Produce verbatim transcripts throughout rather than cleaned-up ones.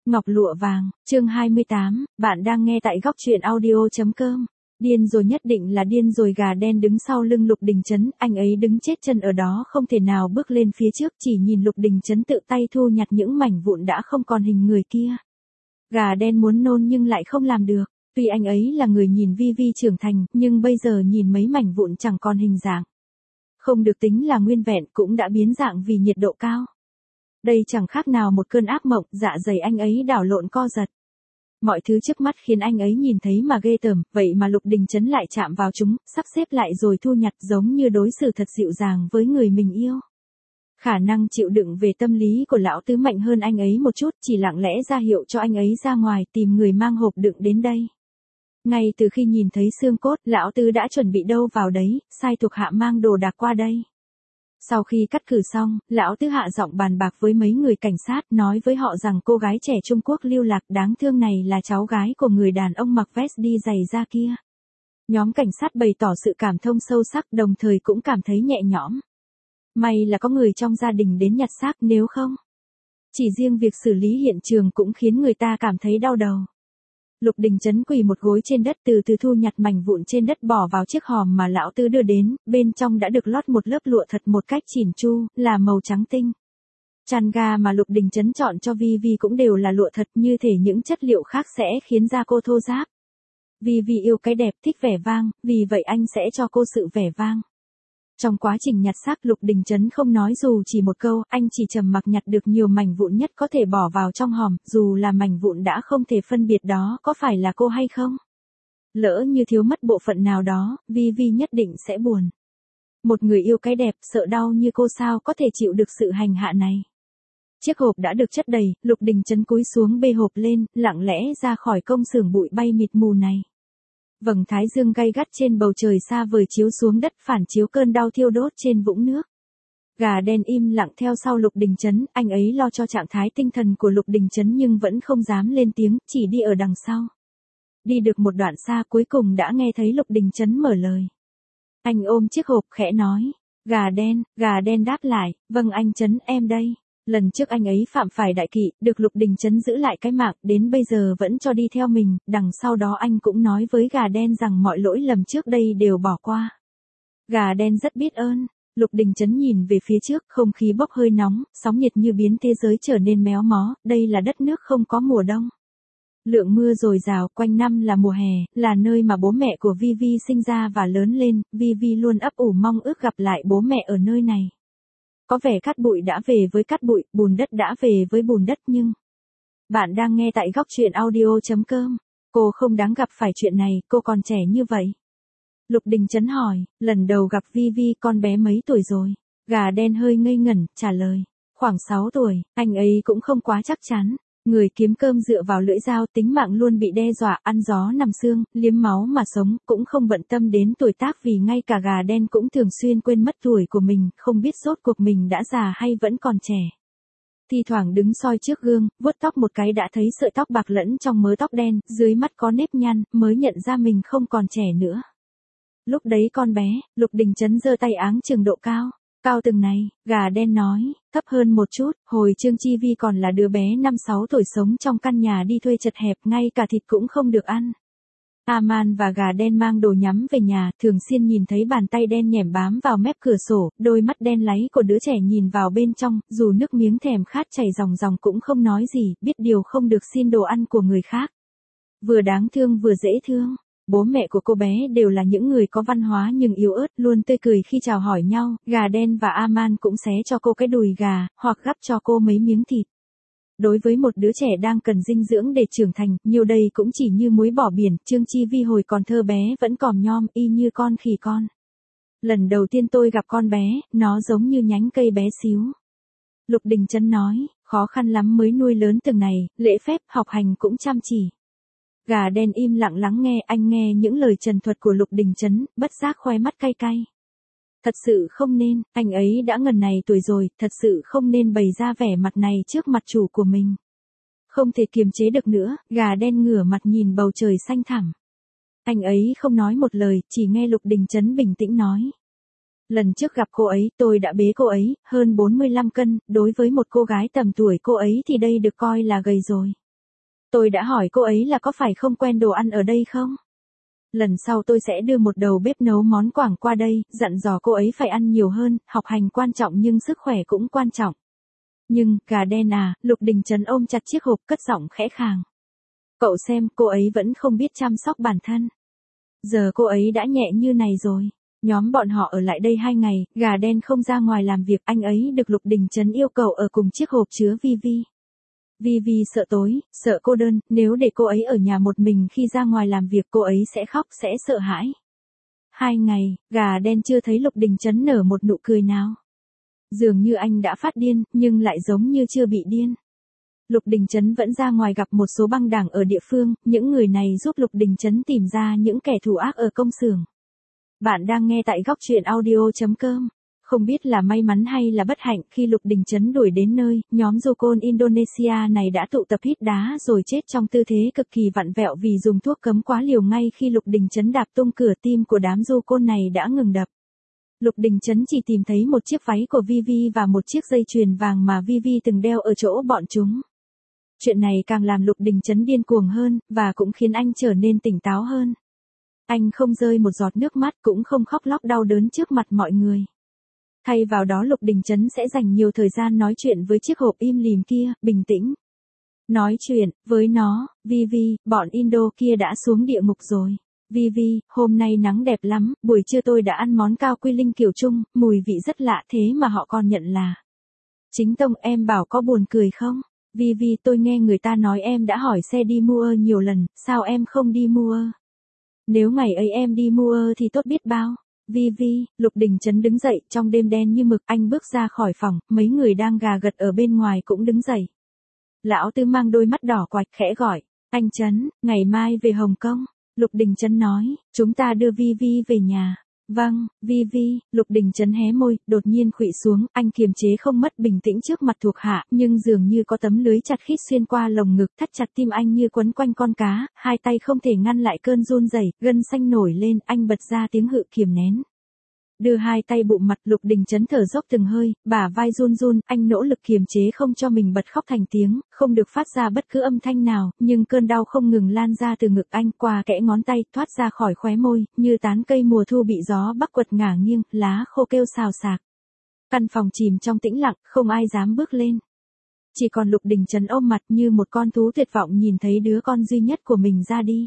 Ngọc lụa vàng, chương hai mươi tám, bạn đang nghe tại góc truyện audio.com. Điên rồi, nhất định là điên rồi. Gà đen đứng sau lưng Lục Đình Chấn, anh ấy đứng chết chân ở đó không thể nào bước lên phía trước, chỉ nhìn Lục Đình Chấn tự tay thu nhặt những mảnh vụn đã không còn hình người kia. Gà đen muốn nôn nhưng lại không làm được, tuy anh ấy là người nhìn Vi Vi trưởng thành, nhưng bây giờ nhìn mấy mảnh vụn chẳng còn hình dạng. Không được tính là nguyên vẹn cũng đã biến dạng vì nhiệt độ cao. Đây chẳng khác nào một cơn ác mộng, dạ dày anh ấy đảo lộn co giật. Mọi thứ trước mắt khiến anh ấy nhìn thấy mà ghê tởm, vậy mà Lục Đình Chấn lại chạm vào chúng, sắp xếp lại rồi thu nhặt, giống như đối xử thật dịu dàng với người mình yêu. Khả năng chịu đựng về tâm lý của lão tứ mạnh hơn anh ấy một chút, chỉ lặng lẽ ra hiệu cho anh ấy ra ngoài tìm người mang hộp đựng đến đây. Ngay từ khi nhìn thấy xương cốt, lão tứ đã chuẩn bị đâu vào đấy, sai thuộc hạ mang đồ đạc qua đây. Sau khi cắt cử xong, lão tứ hạ giọng bàn bạc với mấy người cảnh sát, nói với họ rằng cô gái trẻ Trung Quốc lưu lạc đáng thương này là cháu gái của người đàn ông mặc vest đi giày da kia. Nhóm cảnh sát bày tỏ sự cảm thông sâu sắc, đồng thời cũng cảm thấy nhẹ nhõm. May là có người trong gia đình đến nhặt xác, nếu không, chỉ riêng việc xử lý hiện trường cũng khiến người ta cảm thấy đau đầu. Lục Đình Chấn quỳ một gối trên đất, từ từ thu nhặt mảnh vụn trên đất bỏ vào chiếc hòm mà lão tứ đưa đến, bên trong đã được lót một lớp lụa thật một cách chỉn chu, là màu trắng tinh. Chăn ga mà Lục Đình Chấn chọn cho Vi Vi cũng đều là lụa thật, như thể những chất liệu khác sẽ khiến da cô thô ráp. Vi Vi yêu cái đẹp, thích vẻ vang, vì vậy anh sẽ cho cô sự vẻ vang. Trong quá trình nhặt xác, Lục Đình Chấn không nói dù chỉ một câu, anh chỉ trầm mặc nhặt được nhiều mảnh vụn nhất có thể bỏ vào trong hòm, dù là mảnh vụn đã không thể phân biệt đó có phải là cô hay không. Lỡ như thiếu mất bộ phận nào đó, Vi Vi nhất định sẽ buồn. Một người yêu cái đẹp, sợ đau như cô sao có thể chịu được sự hành hạ này. Chiếc hộp đã được chất đầy, Lục Đình Chấn cúi xuống bê hộp lên, lặng lẽ ra khỏi công xưởng bụi bay mịt mù này. Vầng thái dương gay gắt trên bầu trời xa vời chiếu xuống đất, phản chiếu cơn đau thiêu đốt trên vũng nước. Gà đen im lặng theo sau Lục Đình Chấn, anh ấy lo cho trạng thái tinh thần của Lục Đình Chấn nhưng vẫn không dám lên tiếng, chỉ đi ở đằng sau. Đi được một đoạn xa, cuối cùng đã nghe thấy Lục Đình Chấn mở lời. Anh ôm chiếc hộp khẽ nói, gà đen. Gà đen đáp lại, vâng anh Chấn, em đây. Lần trước anh ấy phạm phải đại kỵ, được Lục Đình Chấn giữ lại cái mạng, đến bây giờ vẫn cho đi theo mình, đằng sau đó anh cũng nói với gà đen rằng mọi lỗi lầm trước đây đều bỏ qua. Gà đen rất biết ơn. Lục Đình Chấn nhìn về phía trước, không khí bốc hơi nóng, sóng nhiệt như biến thế giới trở nên méo mó, đây là đất nước không có mùa đông. Lượng mưa dồi dào, quanh năm là mùa hè, là nơi mà bố mẹ của Vi Vi sinh ra và lớn lên, Vi Vi luôn ấp ủ mong ước gặp lại bố mẹ ở nơi này. Có vẻ cát bụi đã về với cát bụi, bùn đất đã về với bùn đất nhưng... Bạn đang nghe tại góc truyện audio.com. Cô không đáng gặp phải chuyện này, cô còn trẻ như vậy. Lục Đình Chấn hỏi, lần đầu gặp Vi Vi con bé mấy tuổi rồi? Gà đen hơi ngây ngẩn, trả lời, khoảng sáu tuổi, anh ấy cũng không quá chắc chắn. Người kiếm cơm dựa vào lưỡi dao, tính mạng luôn bị đe dọa, ăn gió nằm xương, liếm máu mà sống, cũng không bận tâm đến tuổi tác vì ngay cả gà đen cũng thường xuyên quên mất tuổi của mình, không biết rốt cuộc mình đã già hay vẫn còn trẻ. Thi thoảng đứng soi trước gương, vuốt tóc một cái đã thấy sợi tóc bạc lẫn trong mớ tóc đen, dưới mắt có nếp nhăn, mới nhận ra mình không còn trẻ nữa. Lúc đấy con bé, Lục Đình Chấn giơ tay áng chừng độ cao. Cao từng này, gà đen nói, thấp hơn một chút, hồi Trương Chi Vi còn là đứa bé năm sáu tuổi sống trong căn nhà đi thuê chật hẹp, ngay cả thịt cũng không được ăn. A-man và gà đen mang đồ nhắm về nhà, thường xuyên nhìn thấy bàn tay đen nhẻm bám vào mép cửa sổ, đôi mắt đen láy của đứa trẻ nhìn vào bên trong, dù nước miếng thèm khát chảy ròng ròng cũng không nói gì, biết điều không được xin đồ ăn của người khác. Vừa đáng thương vừa dễ thương. Bố mẹ của cô bé đều là những người có văn hóa nhưng yếu ớt, luôn tươi cười khi chào hỏi nhau, gà đen và A-man cũng xé cho cô cái đùi gà, hoặc gắp cho cô mấy miếng thịt. Đối với một đứa trẻ đang cần dinh dưỡng để trưởng thành, nhiều đây cũng chỉ như muối bỏ biển, Trương Chi Vi hồi còn thơ bé vẫn còm nhom y như con khỉ con. Lần đầu tiên tôi gặp con bé, nó giống như nhánh cây bé xíu. Lục Đình Chấn nói, khó khăn lắm mới nuôi lớn từng này, lễ phép, học hành cũng chăm chỉ. Gà đen im lặng lắng nghe, anh nghe những lời trần thuật của Lục Đình Chấn, bất giác khoe mắt cay cay. Thật sự không nên, anh ấy đã ngần này tuổi rồi, thật sự không nên bày ra vẻ mặt này trước mặt chủ của mình. Không thể kiềm chế được nữa, gà đen ngửa mặt nhìn bầu trời xanh thẳm. Anh ấy không nói một lời, chỉ nghe Lục Đình Chấn bình tĩnh nói. Lần trước gặp cô ấy, tôi đã bế cô ấy, hơn bốn mươi lăm cân, đối với một cô gái tầm tuổi cô ấy thì đây được coi là gầy rồi. Tôi đã hỏi cô ấy là có phải không quen đồ ăn ở đây không? Lần sau tôi sẽ đưa một đầu bếp nấu món Quảng qua đây, dặn dò cô ấy phải ăn nhiều hơn, học hành quan trọng nhưng sức khỏe cũng quan trọng. Nhưng, gà đen à, Lục Đình Trấn ôm chặt chiếc hộp cất giọng khẽ khàng. Cậu xem, cô ấy vẫn không biết chăm sóc bản thân. Giờ cô ấy đã nhẹ như này rồi. Nhóm bọn họ ở lại đây hai ngày, gà đen không ra ngoài làm việc, anh ấy được Lục Đình Trấn yêu cầu ở cùng chiếc hộp chứa Vi Vi. Vi Vi sợ tối, sợ cô đơn, nếu để cô ấy ở nhà một mình khi ra ngoài làm việc cô ấy sẽ khóc, sẽ sợ hãi. Hai ngày, gà đen chưa thấy Lục Đình Trấn nở một nụ cười nào. Dường như anh đã phát điên, nhưng lại giống như chưa bị điên. Lục Đình Trấn vẫn ra ngoài gặp một số băng đảng ở địa phương, những người này giúp Lục Đình Trấn tìm ra những kẻ thù ác ở công xưởng. Bạn đang nghe tại góc truyện audio chấm com. Không biết là may mắn hay là bất hạnh, khi Lục Đình Trấn đuổi đến nơi, nhóm du côn Indonesia này đã tụ tập hít đá rồi chết trong tư thế cực kỳ vặn vẹo vì dùng thuốc cấm quá liều. Ngay khi Lục Đình Trấn đạp tung cửa, tim của đám du côn này đã ngừng đập. Lục Đình Trấn chỉ tìm thấy một chiếc váy của Vi Vi và một chiếc dây chuyền vàng mà Vi Vi từng đeo ở chỗ bọn chúng. Chuyện này càng làm Lục Đình Trấn điên cuồng hơn, và cũng khiến anh trở nên tỉnh táo hơn. Anh không rơi một giọt nước mắt, cũng không khóc lóc đau đớn trước mặt mọi người. Thay vào đó Lục Đình Trấn sẽ dành nhiều thời gian nói chuyện với chiếc hộp im lìm kia, bình tĩnh. Nói chuyện, với nó, Vi Vi, bọn Indo kia đã xuống địa ngục rồi. Vi Vi, hôm nay nắng đẹp lắm, buổi trưa tôi đã ăn món cao quy linh kiểu Trung, mùi vị rất lạ thế mà họ còn nhận là chính tông. Em bảo có buồn cười không? Vi Vi, tôi nghe người ta nói em đã hỏi xe đi mua nhiều lần, sao em không đi mua? Nếu ngày ấy em đi mua thì tốt biết bao. Vi Vi, Lục Đình Trấn đứng dậy, trong đêm đen như mực, anh bước ra khỏi phòng, mấy người đang gà gật ở bên ngoài cũng đứng dậy. Lão Tư mang đôi mắt đỏ quạch khẽ gọi, anh Trấn, ngày mai về Hồng Kông. Lục Đình Trấn nói, chúng ta đưa Vi Vi về nhà. Vâng, Vi Vi, Lục Đình Trấn hé môi, đột nhiên khuỵu xuống, anh kiềm chế không mất bình tĩnh trước mặt thuộc hạ, nhưng dường như có tấm lưới chặt khít xuyên qua lồng ngực, thắt chặt tim anh như quấn quanh con cá, hai tay không thể ngăn lại cơn run rẩy, gân xanh nổi lên, anh bật ra tiếng hự kiềm nén. Đưa hai tay bụng mặt, Lục Đình Trấn thở dốc từng hơi, bả vai run run, anh nỗ lực kiềm chế không cho mình bật khóc thành tiếng, không được phát ra bất cứ âm thanh nào, nhưng cơn đau không ngừng lan ra từ ngực anh, qua kẽ ngón tay, thoát ra khỏi khóe môi, như tán cây mùa thu bị gió bắc quật ngả nghiêng, lá khô kêu xào xạc. Căn phòng chìm trong tĩnh lặng, không ai dám bước lên. Chỉ còn Lục Đình Trấn ôm mặt như một con thú tuyệt vọng nhìn thấy đứa con duy nhất của mình ra đi.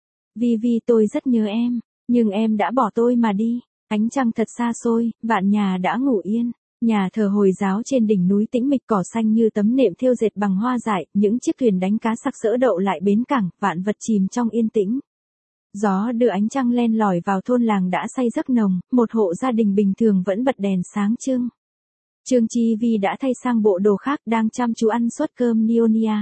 Vi Vi, tôi rất nhớ em, nhưng em đã bỏ tôi mà đi. Ánh trăng thật xa xôi, vạn nhà đã ngủ yên. Nhà thờ Hồi giáo trên đỉnh núi tĩnh mịch, cỏ xanh như tấm nệm thêu dệt bằng hoa dại, những chiếc thuyền đánh cá sặc sỡ đậu lại bến cảng, vạn vật chìm trong yên tĩnh. Gió đưa ánh trăng len lỏi vào thôn làng đã say giấc nồng, một hộ gia đình bình thường vẫn bật đèn sáng trưng. Trương Chi Vi đã thay sang bộ đồ khác, đang chăm chú ăn suất cơm Nionia.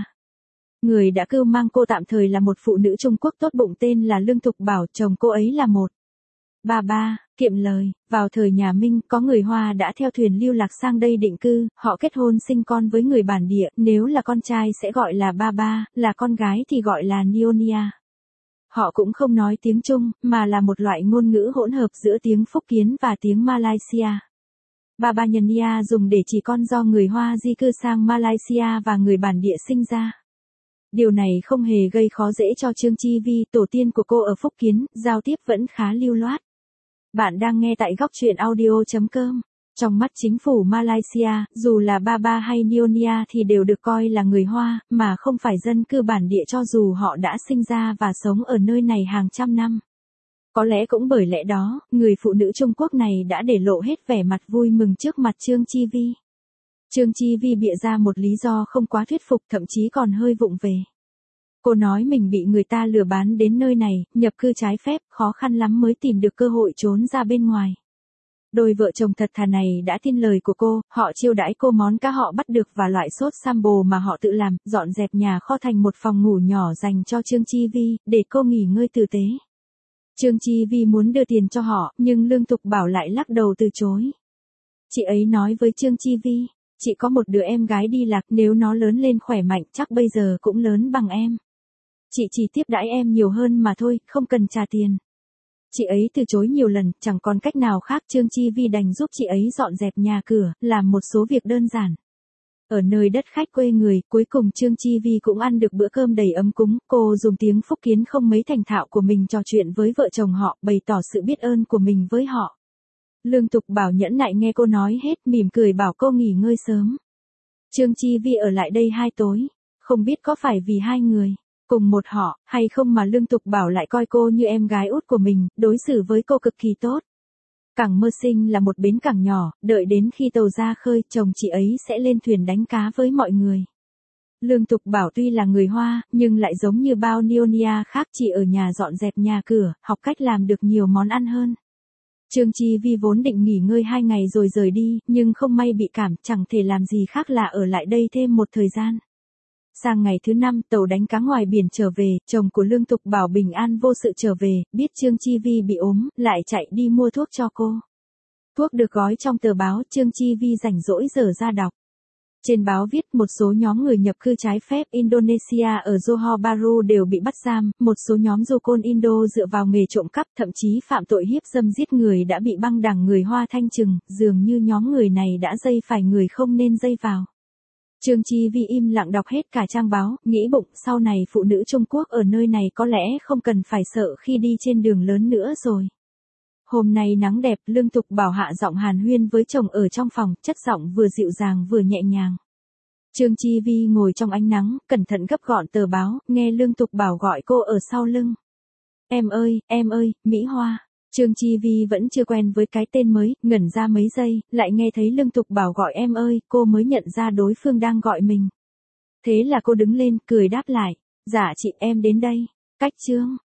Người đã cưu mang cô tạm thời là một phụ nữ Trung Quốc tốt bụng tên là Lương Thục Bảo, chồng cô ấy là một bà ba, kiệm lời. Vào thời nhà Minh, có người Hoa đã theo thuyền lưu lạc sang đây định cư, họ kết hôn sinh con với người bản địa, nếu là con trai sẽ gọi là ba ba, là con gái thì gọi là Nionia. Họ cũng không nói tiếng Trung, mà là một loại ngôn ngữ hỗn hợp giữa tiếng Phúc Kiến và tiếng Malaysia. Ba ba Nia dùng để chỉ con do người Hoa di cư sang Malaysia và người bản địa sinh ra. Điều này không hề gây khó dễ cho Trương Chi Vi, tổ tiên của cô ở Phúc Kiến, giao tiếp vẫn khá lưu loát. Bạn đang nghe tại góc truyện audio chấm com. Trong mắt chính phủ Malaysia, dù là ba ba hay Nionia thì đều được coi là người Hoa, mà không phải dân cư bản địa cho dù họ đã sinh ra và sống ở nơi này hàng trăm năm. Có lẽ cũng bởi lẽ đó, người phụ nữ Trung Quốc này đã để lộ hết vẻ mặt vui mừng trước mặt Trương Chi Vi. Trương Chi Vi bịa ra một lý do không quá thuyết phục, thậm chí còn hơi vụng về. Cô nói mình bị người ta lừa bán đến nơi này, nhập cư trái phép, khó khăn lắm mới tìm được cơ hội trốn ra bên ngoài. Đôi vợ chồng thật thà này đã tin lời của cô, họ chiêu đãi cô món cá họ bắt được và loại sốt sambo mà họ tự làm, dọn dẹp nhà kho thành một phòng ngủ nhỏ dành cho Trương Chi Vi, để cô nghỉ ngơi tử tế. Trương Chi Vi muốn đưa tiền cho họ, nhưng Lương Thục Bảo lại lắc đầu từ chối. Chị ấy nói với Trương Chi Vi, chị có một đứa em gái đi lạc, nếu nó lớn lên khỏe mạnh chắc bây giờ cũng lớn bằng em. Chị chỉ tiếp đãi em nhiều hơn mà thôi, không cần trả tiền. Chị ấy từ chối nhiều lần, chẳng còn cách nào khác, Trương Chi Vi đành giúp chị ấy dọn dẹp nhà cửa, làm một số việc đơn giản. Ở nơi đất khách quê người, cuối cùng Trương Chi Vi cũng ăn được bữa cơm đầy ấm cúng, cô dùng tiếng Phúc Kiến không mấy thành thạo của mình trò chuyện với vợ chồng họ, bày tỏ sự biết ơn của mình với họ. Lương Tục Bảo nhẫn nại nghe cô nói hết, mỉm cười bảo cô nghỉ ngơi sớm. Trương Chi Vi ở lại đây hai tối, không biết có phải vì hai người cùng một họ, hay không mà Lương Tục Bảo lại coi cô như em gái út của mình, đối xử với cô cực kỳ tốt. Cảng Mơ Sinh là một bến cảng nhỏ, đợi đến khi tàu ra khơi, chồng chị ấy sẽ lên thuyền đánh cá với mọi người. Lương Tục Bảo tuy là người Hoa, nhưng lại giống như bao Nionia khác chỉ ở nhà dọn dẹp nhà cửa, học cách làm được nhiều món ăn hơn. Trương Chi Vi vốn định nghỉ ngơi hai ngày rồi rời đi, nhưng không may bị cảm, chẳng thể làm gì khác là ở lại đây thêm một thời gian. Sang ngày thứ năm, tàu đánh cá ngoài biển trở về, chồng của Lương Tục Bảo bình an vô sự trở về, biết Trương Chi Vi bị ốm, lại chạy đi mua thuốc cho cô. Thuốc được gói trong tờ báo, Trương Chi Vi rảnh rỗi dở ra đọc. Trên báo viết một số nhóm người nhập cư trái phép Indonesia ở Johor Bahru đều bị bắt giam, một số nhóm du côn Indo dựa vào nghề trộm cắp thậm chí phạm tội hiếp dâm giết người đã bị băng đảng người Hoa thanh trừng, dường như nhóm người này đã dây phải người không nên dây vào. Trương Chi Vi im lặng đọc hết cả trang báo, nghĩ bụng sau này phụ nữ Trung Quốc ở nơi này có lẽ không cần phải sợ khi đi trên đường lớn nữa rồi. Hôm nay nắng đẹp, Lương Tục Bảo hạ giọng hàn huyên với chồng ở trong phòng, chất giọng vừa dịu dàng vừa nhẹ nhàng. Trương Chi Vi ngồi trong ánh nắng, cẩn thận gấp gọn tờ báo, nghe Lương Tục Bảo gọi cô ở sau lưng. Em ơi, em ơi, Mỹ Hoa. Trương Chi Vi vẫn chưa quen với cái tên mới, ngẩn ra mấy giây, lại nghe thấy Lương Tục Bảo gọi em ơi, cô mới nhận ra đối phương đang gọi mình. Thế là cô đứng lên, cười đáp lại. Dạ chị, em đến đây. Cách Trương